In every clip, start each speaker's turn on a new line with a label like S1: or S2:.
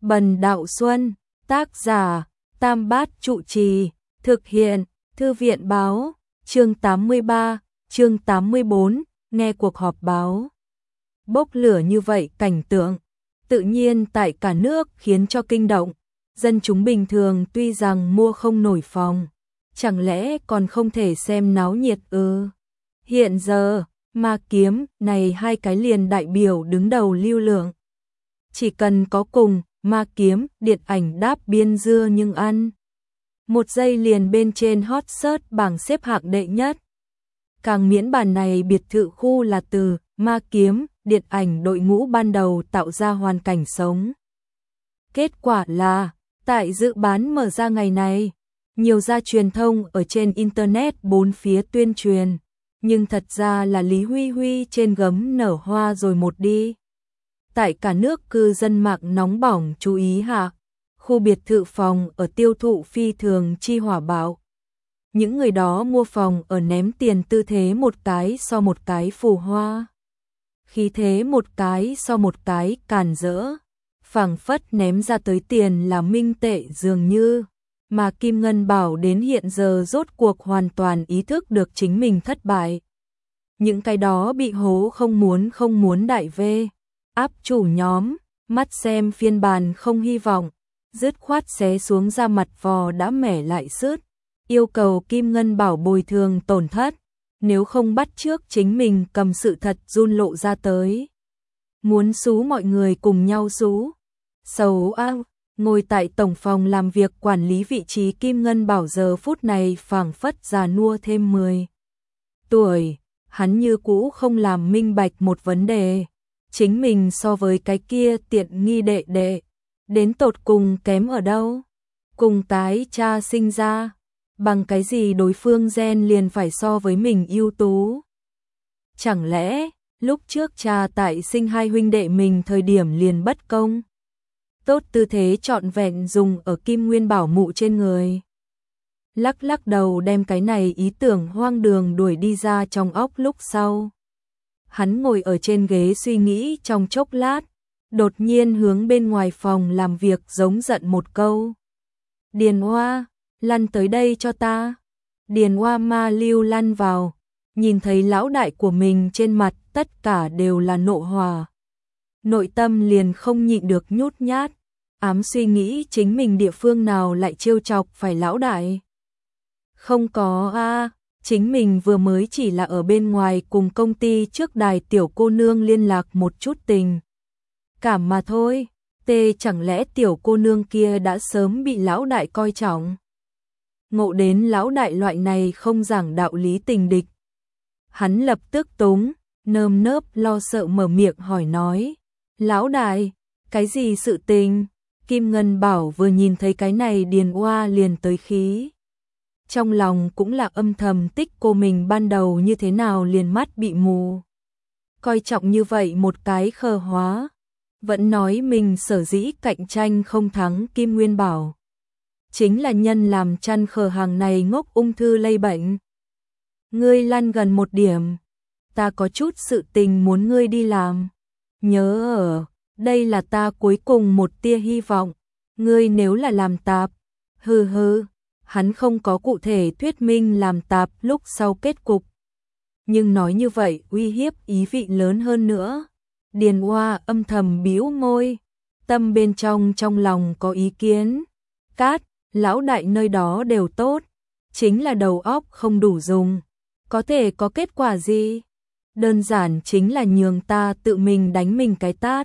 S1: Bần Đạo Xuân, tác giả, Tam Bát Trụ Trì, thực hiện, Thư viện báo, chương 83, chương 84, nghe cuộc họp báo. Bốc lửa như vậy cảnh tượng, tự nhiên tại cả nước khiến cho kinh động, dân chúng bình thường tuy rằng mua không nổi phòng, chẳng lẽ còn không thể xem náo nhiệt ư? Hiện giờ, Ma Kiếm này hai cái liền đại biểu đứng đầu lưu lượng. Chỉ cần có cùng Ma Kiếm điện ảnh đáp biên dưa nhưng ăn. Một giây liền bên trên hot search bảng xếp hạng đệ nhất. Càng miễn bản này biệt thự khu là từ Ma Kiếm điện ảnh đội ngũ ban đầu tạo ra hoàn cảnh sống. Kết quả là, tại dự bán mở ra ngày này, nhiều gia truyền thông ở trên Internet bốn phía tuyên truyền, nhưng thật ra là Lý Huy Huy trên gấm nở hoa rồi một đi. Tại cả nước cư dân mạng nóng bỏng chú ý hạ, khu biệt thự phòng ở tiêu thụ phi thường chi hỏa bạo. Những người đó mua phòng ở ném tiền tư thế một cái so một cái phù hoa. Khí thế một cái so một cái càn rỡ, phảng phất ném ra tới tiền là minh tệ dường như, mà Kim Ngân Bảo đến hiện giờ rốt cuộc hoàn toàn ý thức được chính mình thất bại. Những cái đó bị hố không muốn đại vê, áp chủ nhóm, mắt xem phiên bản không hy vọng, dứt khoát xé xuống ra mặt vò đã mẻ lại sứt, yêu cầu Kim Ngân Bảo bồi thường tổn thất. Nếu không bắt trước chính mình cầm sự thật run lộ ra tới. Muốn xú mọi người cùng nhau xú. Sầu ao, ngồi tại tổng phòng làm việc quản lý vị trí Kim Ngân Bảo giờ phút này phảng phất già nua thêm 10 tuổi. Hắn như cũ không làm minh bạch một vấn đề. Chính mình so với cái kia tiện nghi đệ đệ. Đến tột cùng kém ở đâu? Cùng cái cha sinh ra. Bằng cái gì đối phương gen liền phải so với mình ưu tú? Chẳng lẽ, lúc trước cha tại sinh hai huynh đệ mình thời điểm liền bất công? Tốt tư thế trọn vẹn dùng ở Kim Nguyên Bảo mụ trên người. Lắc lắc đầu đem cái này ý tưởng hoang đường đuổi đi ra trong óc lúc sau. Hắn ngồi ở trên ghế suy nghĩ trong chốc lát, đột nhiên hướng bên ngoài phòng làm việc giống giận một câu. Điền Hoa, lăn tới đây cho ta. Điền Hoa ma lưu lăn vào, nhìn thấy lão đại của mình trên mặt tất cả đều là nộ hỏa. Nội tâm liền không nhịn được nhút nhát, ám suy nghĩ chính mình địa phương nào lại trêu chọc phải lão đại. Không có a, chính mình vừa mới chỉ là ở bên ngoài cùng công ty trước đài tiểu cô nương liên lạc một chút tình cảm mà thôi. Tê chẳng lẽ tiểu cô nương kia đã sớm bị lão đại coi trọng? Ngộ đến lão đại loại này không giảng đạo lý tình địch. Hắn lập tức túng, nơm nớp lo sợ mở miệng hỏi nói. Lão đại, cái gì sự tình? Kim Ngân Bảo vừa nhìn thấy cái này Điền Hoa liền tới khí. Trong lòng cũng là âm thầm tích cô mình ban đầu như thế nào liền mắt bị mù. Coi trọng như vậy một cái khờ hóa. Vẫn nói mình sở dĩ cạnh tranh không thắng Kim Nguyên Bảo. Chính là nhân làm chăn khờ hàng này ngốc ung thư lây bệnh. Ngươi lăn gần một điểm, ta có chút sự tình muốn ngươi đi làm. Nhớ ở, đây là ta cuối cùng một tia hy vọng, ngươi nếu là làm tạp, hừ, hắn không có cụ thể thuyết minh làm tạp lúc sau kết cục. Nhưng nói như vậy uy hiếp ý vị lớn hơn nữa. Điền Hoa âm thầm bĩu môi, tâm bên trong lòng có ý kiến. Cát, lão đại nơi đó đều tốt, chính là đầu óc không đủ dùng. Có thể có kết quả gì? Đơn giản chính là nhường ta tự mình đánh mình cái tát.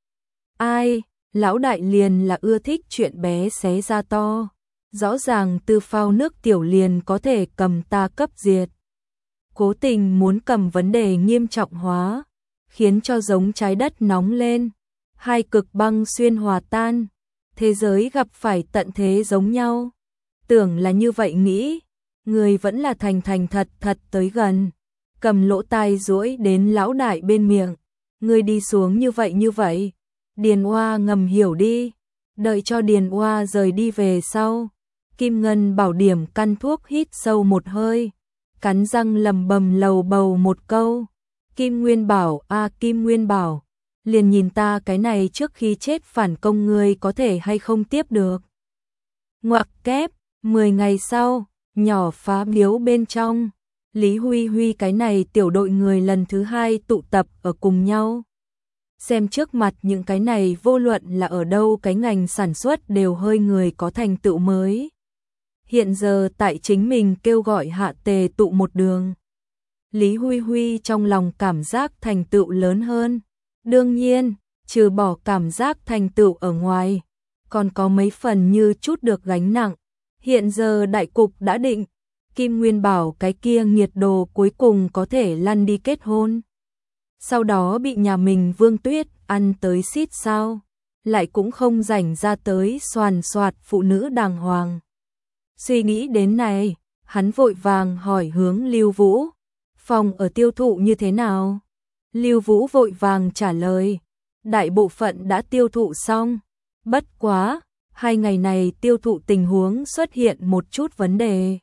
S1: Ai, lão đại liền là ưa thích chuyện bé xé ra to. Rõ ràng từ phao nước tiểu liền có thể cầm ta cấp diệt. Cố tình muốn cầm vấn đề nghiêm trọng hóa, khiến cho giống trái đất nóng lên. Hai cực băng xuyên hòa tan, thế giới gặp phải tận thế giống nhau. Tưởng là như vậy nghĩ, người vẫn là thành thật tới gần, cầm lỗ tai duỗi đến lão đại bên miệng. Người đi xuống như vậy. Điền Hoa ngầm hiểu đi, đợi cho Điền Hoa rời đi về sau. Kim Ngân Bảo điểm căn thuốc hít sâu một hơi, cắn răng lầm bầm lầu bầu một câu. Kim Nguyên Bảo, Kim Nguyên Bảo, liền nhìn ta cái này trước khi chết phản công ngươi có thể hay không tiếp được. Ngoặc kép, 10 ngày sau, nhỏ phá miếu bên trong, Lý Huy Huy cái này tiểu đội người lần thứ 2 tụ tập ở cùng nhau. Xem trước mặt những cái này vô luận là ở đâu cái ngành sản xuất đều hơi người có thành tựu mới. Hiện giờ tại chính mình kêu gọi hạ tề tụ một đường. Lý Huy Huy trong lòng cảm giác thành tựu lớn hơn. Đương nhiên, trừ bỏ cảm giác thành tựu ở ngoài, còn có mấy phần như chút được gánh nặng. Hiện giờ đại cục đã định, Kim Nguyên Bảo cái kia nghiệt đồ cuối cùng có thể lăn đi kết hôn. Sau đó bị nhà mình Vương Tuyết ăn tới xít sao, lại cũng không rảnh ra tới soàn soạt phụ nữ đàng hoàng. Suy nghĩ đến này, hắn vội vàng hỏi hướng Lưu Vũ, phòng ở tiêu thụ như thế nào? Lưu Vũ vội vàng trả lời, đại bộ phận đã tiêu thụ xong, bất quá, 2 ngày này tiêu thụ tình huống xuất hiện một chút vấn đề.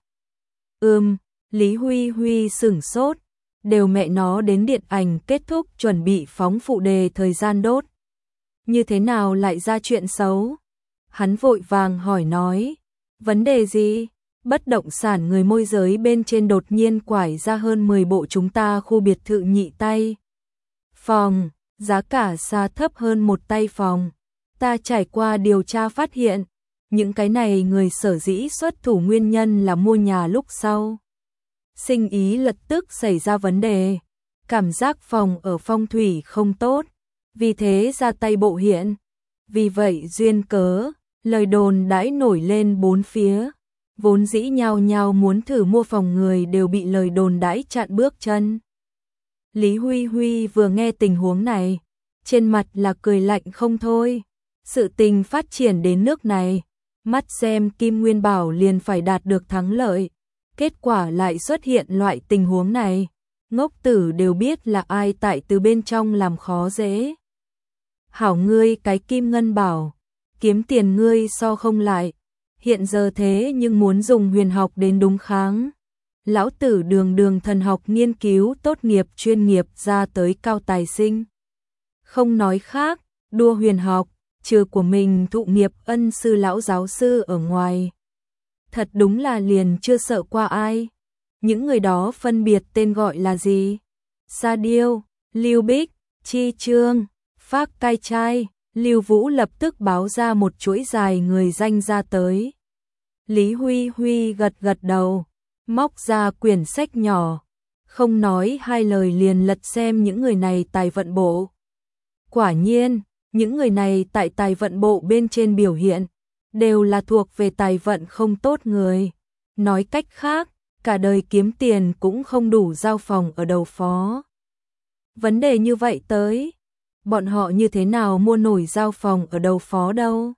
S1: Lý Huy Huy sửng sốt, đều mẹ nó đến điện ảnh kết thúc chuẩn bị phóng phụ đề thời gian đốt. Như thế nào lại ra chuyện xấu? Hắn vội vàng hỏi nói, vấn đề gì? Bất động sản người môi giới bên trên đột nhiên quải ra hơn 10 bộ chúng ta khu biệt thự nhị tay. Phòng, giá cả xa thấp hơn một tay phòng. Ta trải qua điều tra phát hiện, những cái này người sở dĩ xuất thủ nguyên nhân là mua nhà lúc sau. Sinh ý lập tức xảy ra vấn đề, cảm giác phòng ở phong thủy không tốt, vì thế ra tay bộ hiện. Vì vậy duyên cớ, lời đồn đãi nổi lên bốn phía, vốn dĩ nhao nhao muốn thử mua phòng người đều bị lời đồn đãi chặn bước chân. Lý Huy Huy vừa nghe tình huống này, trên mặt là cười lạnh không thôi. Sự tình phát triển đến nước này, mắt xem Kim Nguyên Bảo liền phải đạt được thắng lợi, kết quả lại xuất hiện loại tình huống này, ngốc tử đều biết là ai tại từ bên trong làm khó dễ. Hảo ngươi cái Kim Ngân Bảo, kiếm tiền ngươi so không lại, hiện giờ thế nhưng muốn dùng huyền học đến đúng kháng. Lão tử đường đường thần học nghiên cứu tốt nghiệp chuyên nghiệp ra tới cao tài sinh. Không nói khác, đua huyền học, trừ của mình thụ nghiệp ân sư lão giáo sư ở ngoài. Thật đúng là liền chưa sợ qua ai. Những người đó phân biệt tên gọi là gì? Sa Điêu, Lưu Bích, Chi Trương, Phác Cai Trai. Lưu Vũ lập tức báo ra một chuỗi dài người danh ra tới. Lý Huy Huy gật gật đầu, móc ra quyển sách nhỏ, không nói hai lời liền lật xem những người này tài vận bộ. Quả nhiên, những người này tại tài vận bộ bên trên biểu hiện, đều là thuộc về tài vận không tốt người. Nói cách khác, cả đời kiếm tiền cũng không đủ giao phòng ở đầu phó. Vấn đề như vậy tới, bọn họ như thế nào mua nổi giao phòng ở đầu phó đâu?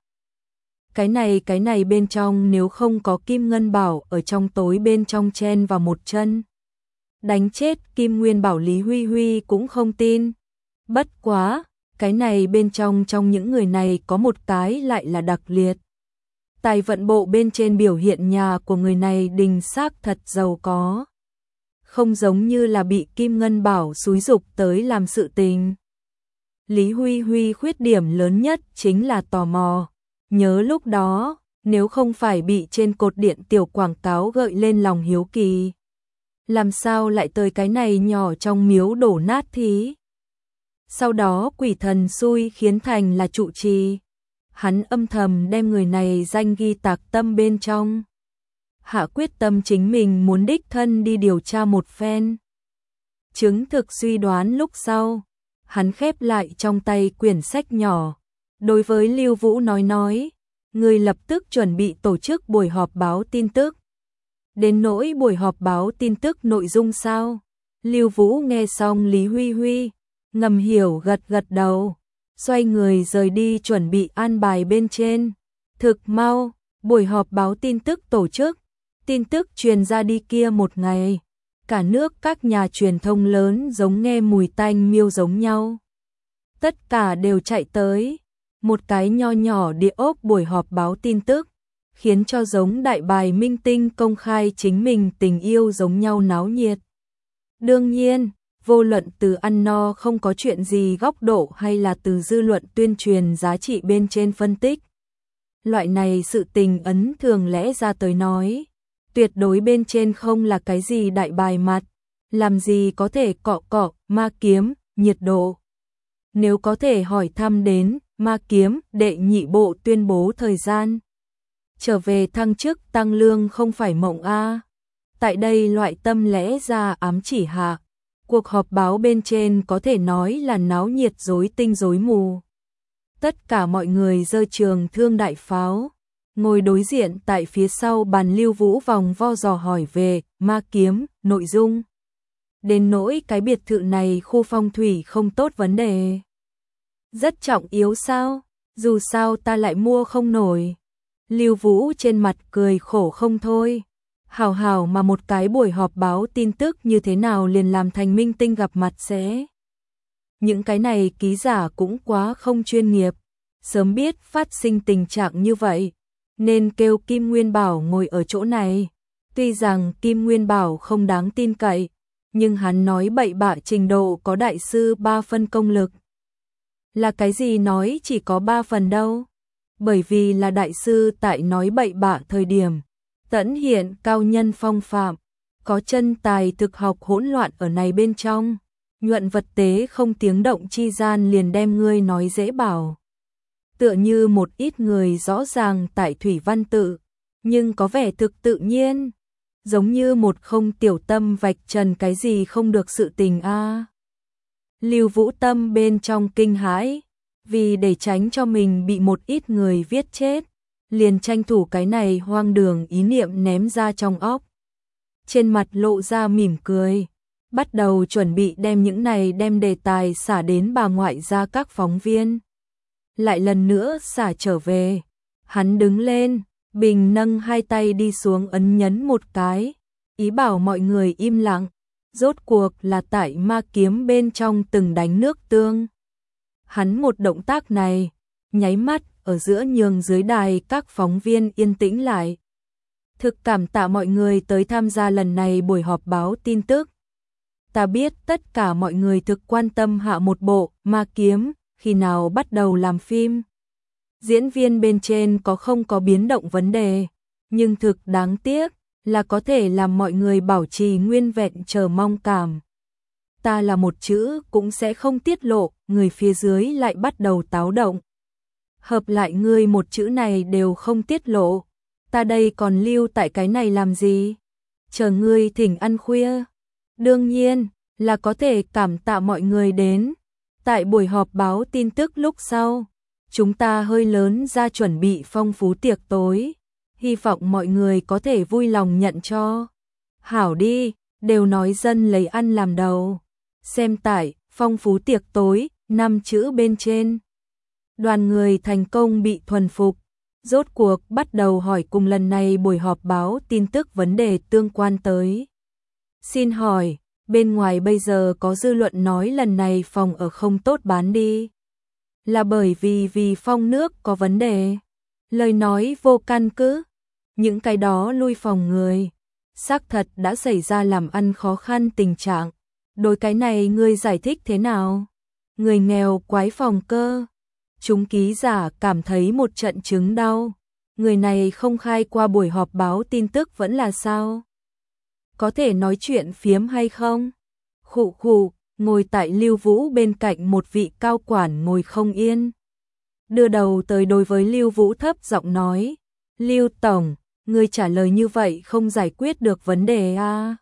S1: Cái này bên trong nếu không có Kim Ngân Bảo ở trong tối bên trong chen vào một chân. Đánh chết Kim Nguyên Bảo Lý Huy Huy cũng không tin. Bất quá, cái này bên trong những người này có một cái lại là đặc liệt. Tài vận bộ bên trên biểu hiện nhà của người này đình xác thật giàu có. Không giống như là bị Kim Ngân Bảo xúi giục tới làm sự tình. Lý Huy Huy khuyết điểm lớn nhất chính là tò mò. Nhớ lúc đó, nếu không phải bị trên cột điện tiểu quảng cáo gợi lên lòng hiếu kỳ. Làm sao lại tới cái này nhỏ trong miếu đổ nát thí? Sau đó quỷ thần xui khiến thành là trụ trì. Hắn âm thầm đem người này danh ghi tạc tâm bên trong. Hạ quyết tâm chính mình muốn đích thân đi điều tra một phen. Chứng thực suy đoán lúc sau, hắn khép lại trong tay quyển sách nhỏ. Đối với Lưu Vũ nói, người lập tức chuẩn bị tổ chức buổi họp báo tin tức. Đến nỗi buổi họp báo tin tức nội dung sao? Lưu Vũ nghe xong Lý Huy Huy, ngầm hiểu gật gật đầu, xoay người rời đi chuẩn bị an bài bên trên. Thực mau, buổi họp báo tin tức tổ chức, tin tức truyền ra đi kia một ngày. Cả nước các nhà truyền thông lớn giống nghe mùi tanh miêu giống nhau. Tất cả đều chạy tới. Một cái nho nhỏ địa ốc buổi họp báo tin tức, khiến cho giống đại bài minh tinh công khai chính mình tình yêu giống nhau náo nhiệt. Đương nhiên, vô luận từ ăn no không có chuyện gì góc độ hay là từ dư luận tuyên truyền giá trị bên trên phân tích. Loại này sự tình ấn thường lẽ ra tới nói, tuyệt đối bên trên không là cái gì đại bài mặt, làm gì có thể cọ cọ, ma kiếm, nhiệt độ. Nếu có thể hỏi thăm đến, ma kiếm, đệ nhị bộ tuyên bố thời gian. Trở về thăng chức tăng lương không phải mộng a. Tại đây loại tâm lẽ ra ám chỉ hạ. Cuộc họp báo bên trên có thể nói là náo nhiệt rối tinh rối mù. Tất cả mọi người giơ trường thương đại pháo. Ngồi đối diện tại phía sau bàn Lưu Vũ vòng vo dò hỏi về ma kiếm, nội dung. Đến nỗi cái biệt thự này khu phong thủy không tốt vấn đề. Rất trọng yếu sao? Dù sao ta lại mua không nổi. Lưu Vũ trên mặt cười khổ không thôi. Hảo hảo mà một cái buổi họp báo tin tức như thế nào liền làm thành minh tinh gặp mặt sẽ. Những cái này ký giả cũng quá không chuyên nghiệp. Sớm biết phát sinh tình trạng như vậy, nên kêu Kim Nguyên Bảo ngồi ở chỗ này. Tuy rằng Kim Nguyên Bảo không đáng tin cậy, nhưng hắn nói bậy bạ trình độ có đại sư 3 phân công lực. Là cái gì nói chỉ có 3 phần đâu? Bởi vì là đại sư tại nói bậy bạ thời điểm, tẫn hiện cao nhân phong phạm, có chân tài thực học hỗn loạn ở này bên trong, nhuận vật tế không tiếng động chi gian liền đem ngươi nói dễ bảo. Tựa như một ít người rõ ràng tại thủy văn tự, nhưng có vẻ thực tự nhiên, giống như một không tiểu tâm vạch trần cái gì không được sự tình a. Lưu Vũ tâm bên trong kinh hãi, vì để tránh cho mình bị một ít người viết chết, liền tranh thủ cái này hoang đường ý niệm ném ra trong óc. Trên mặt lộ ra mỉm cười, bắt đầu chuẩn bị đem những này đem đề tài xả đến bà ngoại ra các phóng viên. Lại lần nữa xả trở về, hắn đứng lên, bình nâng hai tay đi xuống ấn nhấn một cái, ý bảo mọi người im lặng, rốt cuộc là tại ma kiếm bên trong từng đánh nước tương. Hắn một động tác này, nháy mắt ở giữa nhường dưới đài các phóng viên yên tĩnh lại. Thực cảm tạ mọi người tới tham gia lần này buổi họp báo tin tức. Ta biết tất cả mọi người thực quan tâm hạ một bộ ma kiếm, khi nào bắt đầu làm phim. Diễn viên bên trên có không có biến động vấn đề, nhưng thực đáng tiếc là có thể làm mọi người bảo trì nguyên vẹn chờ mong cảm. Ta là một chữ cũng sẽ không tiết lộ, người phía dưới lại bắt đầu táo động. Hợp lại ngươi một chữ này đều không tiết lộ, ta đây còn lưu tại cái này làm gì? Chờ ngươi thỉnh ăn khuya. Đương nhiên là có thể cảm tạ mọi người đến. Tại buổi họp báo tin tức lúc sau, chúng ta hơi lớn ra chuẩn bị phong phú tiệc tối, hy vọng mọi người có thể vui lòng nhận cho. Hảo đi, đều nói dân lấy ăn làm đầu. Xem tại phong phú tiệc tối, 5 chữ bên trên. Đoàn người thành công bị thuần phục, rốt cuộc bắt đầu hỏi cùng lần này buổi họp báo tin tức vấn đề tương quan tới. Xin hỏi, bên ngoài bây giờ có dư luận nói lần này phòng ở không tốt bán đi. Là bởi vì phong nước có vấn đề. Lời nói vô căn cứ. Những cái đó lui phòng người. Xác thật đã xảy ra làm ăn khó khăn tình trạng. Đối cái này ngươi giải thích thế nào? Người nghèo quái phòng cơ. Chúng ký giả cảm thấy một trận chứng đau. Người này không khai qua buổi họp báo tin tức vẫn là sao? Có thể nói chuyện phiếm hay không? Khụ khụ, ngồi tại Lưu Vũ bên cạnh một vị cao quản ngồi không yên. Đưa đầu tới đối với Lưu Vũ thấp giọng nói, Lưu Tổng, ngươi trả lời như vậy không giải quyết được vấn đề à?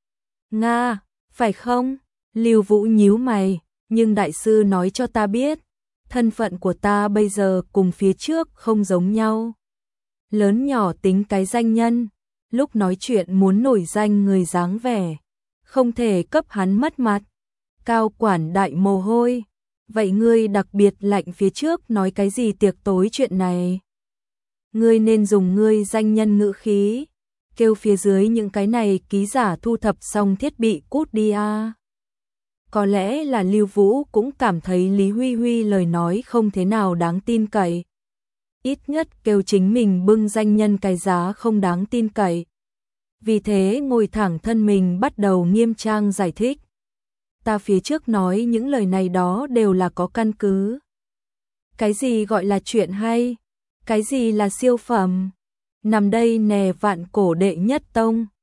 S1: Nga, phải không? Lưu Vũ nhíu mày, nhưng đại sư nói cho ta biết, thân phận của ta bây giờ cùng phía trước không giống nhau. Lớn nhỏ tính cái danh nhân, lúc nói chuyện muốn nổi danh người dáng vẻ, không thể cấp hắn mất mặt. Cao quản đại mồ hôi, vậy ngươi đặc biệt lạnh phía trước nói cái gì tiệc tối chuyện này? Ngươi nên dùng ngươi danh nhân ngữ khí, kêu phía dưới những cái này ký giả thu thập xong thiết bị cút đi a. Có lẽ là Lưu Vũ cũng cảm thấy Lý Huy Huy lời nói không thế nào đáng tin cậy. Ít nhất kêu chính mình bưng danh nhân cái giá không đáng tin cậy. Vì thế ngồi thẳng thân mình bắt đầu nghiêm trang giải thích. ta phía trước nói những lời này đó đều là có căn cứ. Cái gì gọi là chuyện hay? Cái gì là siêu phẩm? Nằm đây nè vạn cổ đệ nhất tông,